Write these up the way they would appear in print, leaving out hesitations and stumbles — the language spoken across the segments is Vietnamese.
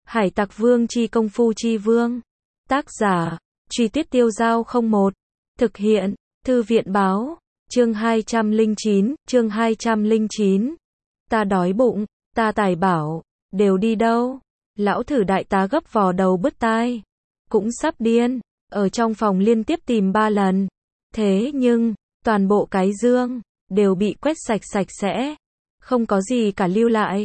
Hải Tặc Vương chi công phu chi vương. Tác giả, Truy Tuyết Tiêu Giao 01. Thực hiện, Thư viện báo. Chương 209. Ta đói bụng, ta tài bảo, đều đi đâu? Lão thử đại tá gấp vò đầu bứt tai. Cũng sắp điên, ở trong phòng liên tiếp tìm 3 lần. Thế nhưng, toàn bộ cái dương, đều bị quét sạch sạch sẽ. Không có gì cả lưu lại.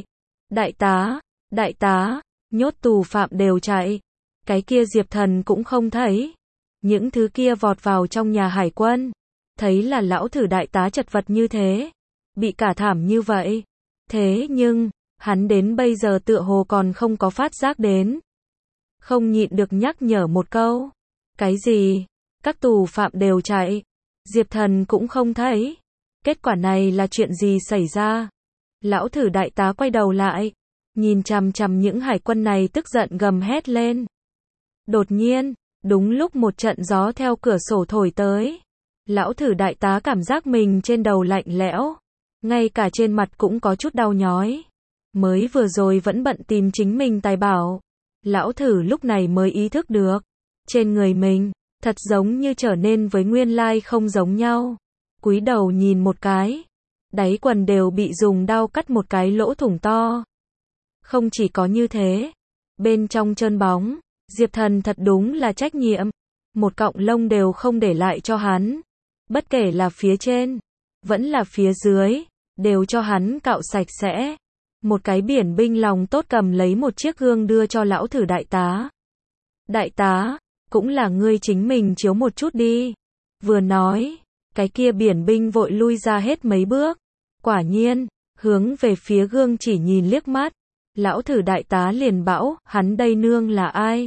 Đại tá, nhốt tù phạm đều chạy. Cái kia Diệp Thần cũng không thấy. Những thứ kia vọt vào trong nhà hải quân. Thấy là lão thử đại tá chật vật như thế. Bị cả thảm như vậy. Thế nhưng, hắn đến bây giờ tựa hồ còn không có phát giác đến. Không nhịn được nhắc nhở một câu. Cái gì? Các tù phạm đều chạy. Diệp Thần cũng không thấy. Kết quả này là chuyện gì xảy ra? Lão thử đại tá quay đầu lại. Nhìn chằm chằm những hải quân này tức giận gầm hét lên. Đột nhiên, đúng lúc một trận gió theo cửa sổ thổi tới. Lão thử đại tá cảm giác mình trên đầu lạnh lẽo. Ngay cả trên mặt cũng có chút đau nhói. Mới vừa rồi vẫn bận tìm chính mình tài bảo. Lão thử lúc này mới ý thức được. Trên người mình, thật giống như trở nên với nguyên lai không giống nhau. Cúi đầu nhìn một cái. Đáy quần đều bị dùng đao cắt một cái lỗ thủng to. Không chỉ có như thế. Bên trong trơn bóng, Diệp Thần thật đúng là trách nhiệm. Một cọng lông đều không để lại cho hắn. Bất kể là phía trên, vẫn là phía dưới, đều cho hắn cạo sạch sẽ. Một cái biển binh lòng tốt cầm lấy một chiếc gương đưa cho lão thử đại tá. Đại tá, cũng là ngươi chính mình chiếu một chút đi. Vừa nói, cái kia biển binh vội lui ra hết mấy bước. Quả nhiên, hướng về phía gương chỉ nhìn liếc mắt. Lão thử đại tá liền bảo, hắn đây nương là ai?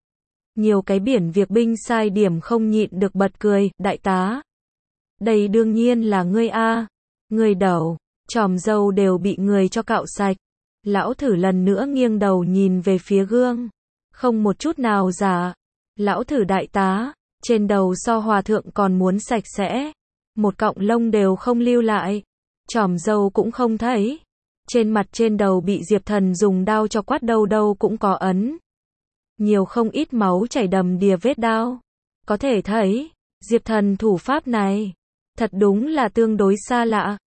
Nhiều cái biển việc binh sai điểm không nhịn được bật cười, đại tá. Đây đương nhiên là ngươi a. Ngươi đầu, chòm râu đều bị người cho cạo sạch. Lão thử lần nữa nghiêng đầu nhìn về phía gương. Không một chút nào giả. Lão thử đại tá, trên đầu so hòa thượng còn muốn sạch sẽ. Một cọng lông đều không lưu lại. Chòm râu cũng không thấy. Trên mặt trên đầu bị Diệp Thần dùng đao cho quát đâu đâu cũng có ấn. Nhiều không ít máu chảy đầm đìa vết đao. Có thể thấy, Diệp Thần thủ pháp này, thật đúng là tương đối xa lạ.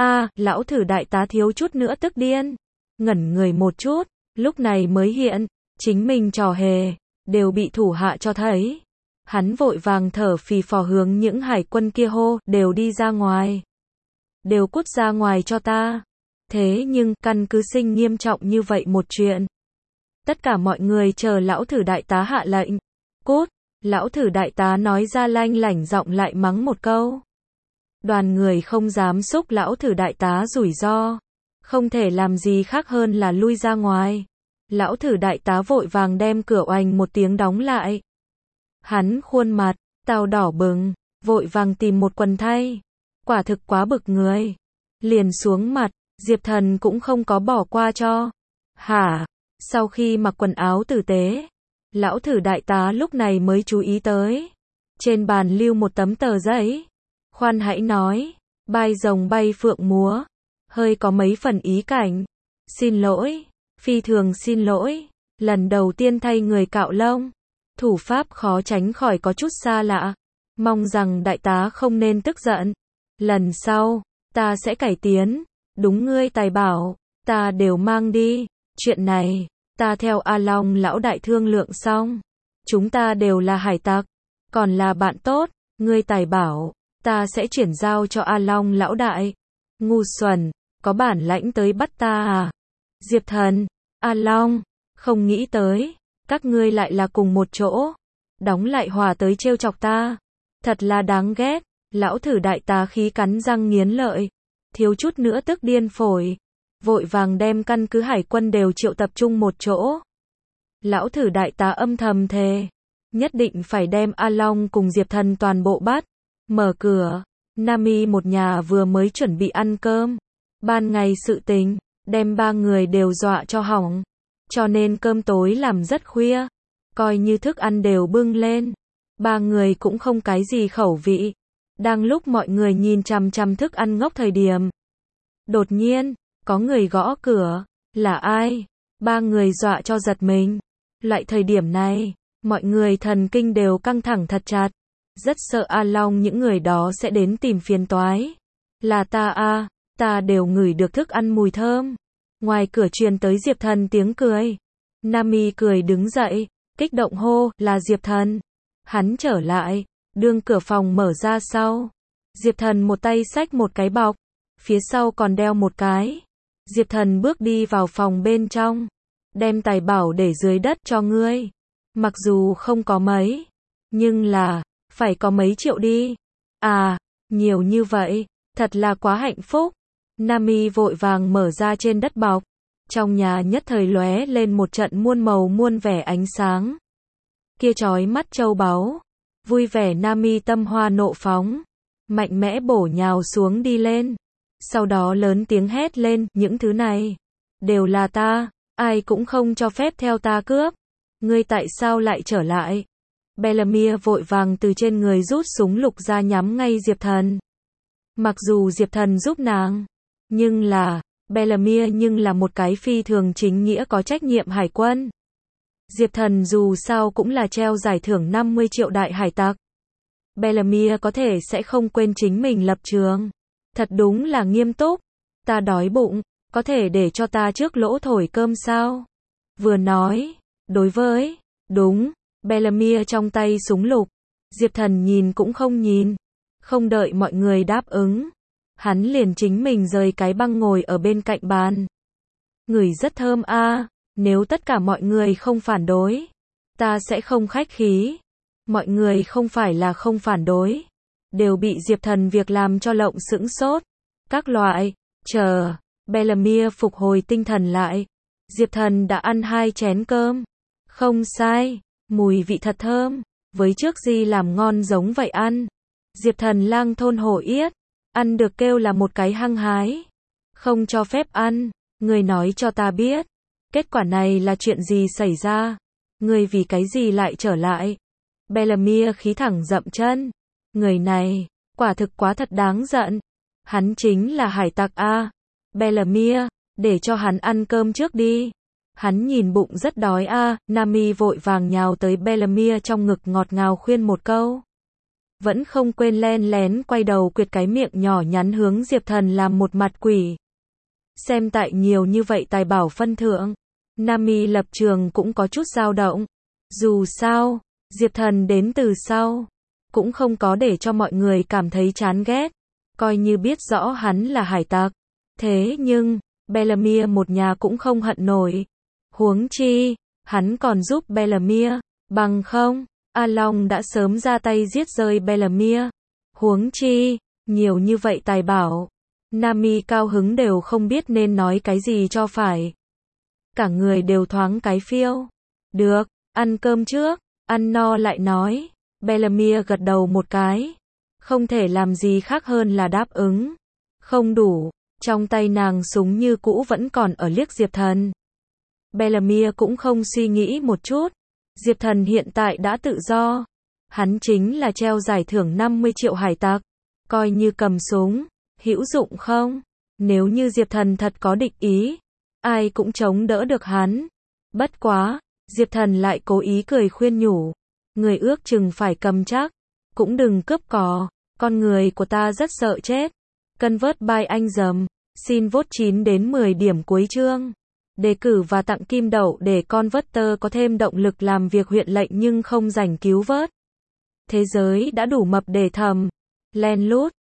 Lão thử đại tá thiếu chút nữa tức điên. Ngẩn người một chút, lúc này mới hiện, chính mình trò hề, đều bị thủ hạ cho thấy. Hắn vội vàng thở phì phò hướng những hải quân kia hô, đều đi ra ngoài. Đều cút ra ngoài cho ta. Thế nhưng, căn cứ sinh nghiêm trọng như vậy một chuyện. Tất cả mọi người chờ lão thử đại tá hạ lệnh. Cút, lão thử đại tá nói ra lanh lảnh giọng lại mắng một câu. Đoàn người không dám xúc lão thử đại tá rủi ro. Không thể làm gì khác hơn là lui ra ngoài. Lão thử đại tá vội vàng đem cửa oành một tiếng đóng lại. Hắn khuôn mặt, tao đỏ bừng, vội vàng tìm một quần thay. Quả thực quá bực người. Liền xuống mặt, Diệp Thần cũng không có bỏ qua cho. Hả? Sau khi mặc quần áo tử tế, lão thử đại tá lúc này mới chú ý tới. Trên bàn lưu một tấm tờ giấy. Khoan hãy nói, bai rồng bay phượng múa. Hơi có mấy phần ý cảnh. Xin lỗi, phi thường xin lỗi. Lần đầu tiên thay người cạo lông. Thủ pháp khó tránh khỏi có chút xa lạ. Mong rằng đại tá không nên tức giận. Lần sau, ta sẽ cải tiến. Đúng ngươi tài bảo, ta đều mang đi. Chuyện này, ta theo A Long lão đại thương lượng xong. Chúng ta đều là hải tặc, còn là bạn tốt. Ngươi tài bảo, ta sẽ chuyển giao cho A Long lão đại. Ngu xuẩn, có bản lãnh tới bắt ta à? Diệp Thần, A Long, không nghĩ tới, các ngươi lại là cùng một chỗ. Đóng lại hòa tới trêu chọc ta. Thật là đáng ghét. Lão thử đại tá khí cắn răng nghiến lợi. Thiếu chút nữa tức điên phổi. Vội vàng đem căn cứ hải quân đều triệu tập trung một chỗ. Lão thử đại tá âm thầm thề. Nhất định phải đem A Long cùng Diệp Thần toàn bộ bắt. Mở cửa. Nami một nhà vừa mới chuẩn bị ăn cơm. Ban ngày sự tình, đem 3 người đều dọa cho hỏng. Cho nên cơm tối làm rất khuya. Coi như thức ăn đều bưng lên. 3 người cũng không cái gì khẩu vị. Đang lúc mọi người nhìn chằm chằm thức ăn ngốc thời điểm. Đột nhiên, có người gõ cửa. Là ai? Ba người dọa cho giật mình. Loại thời điểm này, mọi người thần kinh đều căng thẳng thật chặt. Rất sợ A Long những người đó sẽ đến tìm phiền toái. Là ta a, ta đều ngửi được thức ăn mùi thơm. Ngoài cửa truyền tới Diệp Thần tiếng cười. Nami cười đứng dậy, kích động hô, là Diệp Thần. Hắn trở lại, đương cửa phòng mở ra sau. Diệp Thần một tay xách một cái bọc, phía sau còn đeo một cái. Diệp Thần bước đi vào phòng bên trong, đem tài bảo để dưới đất cho ngươi. Mặc dù không có mấy, nhưng là, phải có mấy triệu đi. À, nhiều như vậy, thật là quá hạnh phúc. Nami vội vàng mở ra trên đất bọc. Trong nhà nhất thời lóe lên một trận muôn màu muôn vẻ ánh sáng. Kia chói mắt châu báu. Vui vẻ Nami tâm hoa nộ phóng. Mạnh mẽ bổ nhào xuống đi lên. Sau đó lớn tiếng hét lên, những thứ này đều là ta, ai cũng không cho phép theo ta cướp. Ngươi tại sao lại trở lại? Bellamia vội vàng từ trên người rút súng lục ra nhắm ngay Diệp Thần. Mặc dù Diệp Thần giúp nàng, nhưng là, Bellamia nhưng là một cái phi thường chính nghĩa có trách nhiệm hải quân. Diệp Thần dù sao cũng là treo giải thưởng 50 triệu đại hải tặc. Bellamia có thể sẽ không quên chính mình lập trường. Thật đúng là nghiêm túc. Ta đói bụng, có thể để cho ta trước lỗ thổi cơm sao? Vừa nói, đối với, đúng, Bellamia trong tay súng lục. Diệp Thần nhìn cũng không nhìn. Không đợi mọi người đáp ứng. Hắn liền chính mình rời cái băng ngồi ở bên cạnh bàn. Ngửi rất thơm a, nếu tất cả mọi người không phản đối, ta sẽ không khách khí. Mọi người không phải là không phản đối, đều bị Diệp Thần việc làm cho lộng sững sốt. Các loại, chờ, Bellamia phục hồi tinh thần lại. Diệp Thần đã ăn 2 chén cơm. Không sai, mùi vị thật thơm, với trước gì làm ngon giống vậy ăn. Diệp Thần lang thôn hổ yết, ăn được kêu là một cái hăng hái. Không cho phép ăn, người nói cho ta biết. Kết quả này là chuyện gì xảy ra? Người vì cái gì lại trở lại? Bellamia khí thẳng dậm chân. Người này, quả thực quá thật đáng giận. Hắn chính là hải tặc a. Bellamia, để cho hắn ăn cơm trước đi. Hắn nhìn bụng rất đói a. Nami vội vàng nhào tới Bellamia trong ngực ngọt ngào khuyên một câu. Vẫn không quên len lén quay đầu quyệt cái miệng nhỏ nhắn hướng Diệp Thần làm một mặt quỷ. Xem tại nhiều như vậy tài bảo phân thượng, Nami lập trường cũng có chút dao động. Dù sao, Diệp Thần đến từ sau, cũng không có để cho mọi người cảm thấy chán ghét, coi như biết rõ hắn là hải tặc. Thế nhưng, Bellamia một nhà cũng không hận nổi. Huống chi, hắn còn giúp Bellamia, bằng không, A Long đã sớm ra tay giết rơi Bellamia. Huống chi, nhiều như vậy tài bảo. Nami cao hứng đều không biết nên nói cái gì cho phải. Cả người đều thoáng cái phiêu. Được, ăn cơm trước, ăn no lại nói. Bellamia gật đầu một cái. Không thể làm gì khác hơn là đáp ứng. Không đủ, trong tay nàng súng như cũ vẫn còn ở liếc Diệp Thần. Bellamia cũng không suy nghĩ một chút. Diệp Thần hiện tại đã tự do. Hắn chính là treo giải thưởng 50 triệu hải tặc. Coi như cầm súng, hữu dụng không? Nếu như Diệp Thần thật có địch ý, ai cũng chống đỡ được hắn. Bất quá, Diệp Thần lại cố ý cười khuyên nhủ. Người ước chừng phải cầm chắc, cũng đừng cướp cò, con người của ta rất sợ chết. Convert by anh dầm, xin vote 9 đến 10 điểm cuối chương. Đề cử và tặng kim đậu để Converter có thêm động lực làm việc huyện lệnh nhưng không rảnh cứu vớt. Thế giới đã đủ mập để thầm, len lút.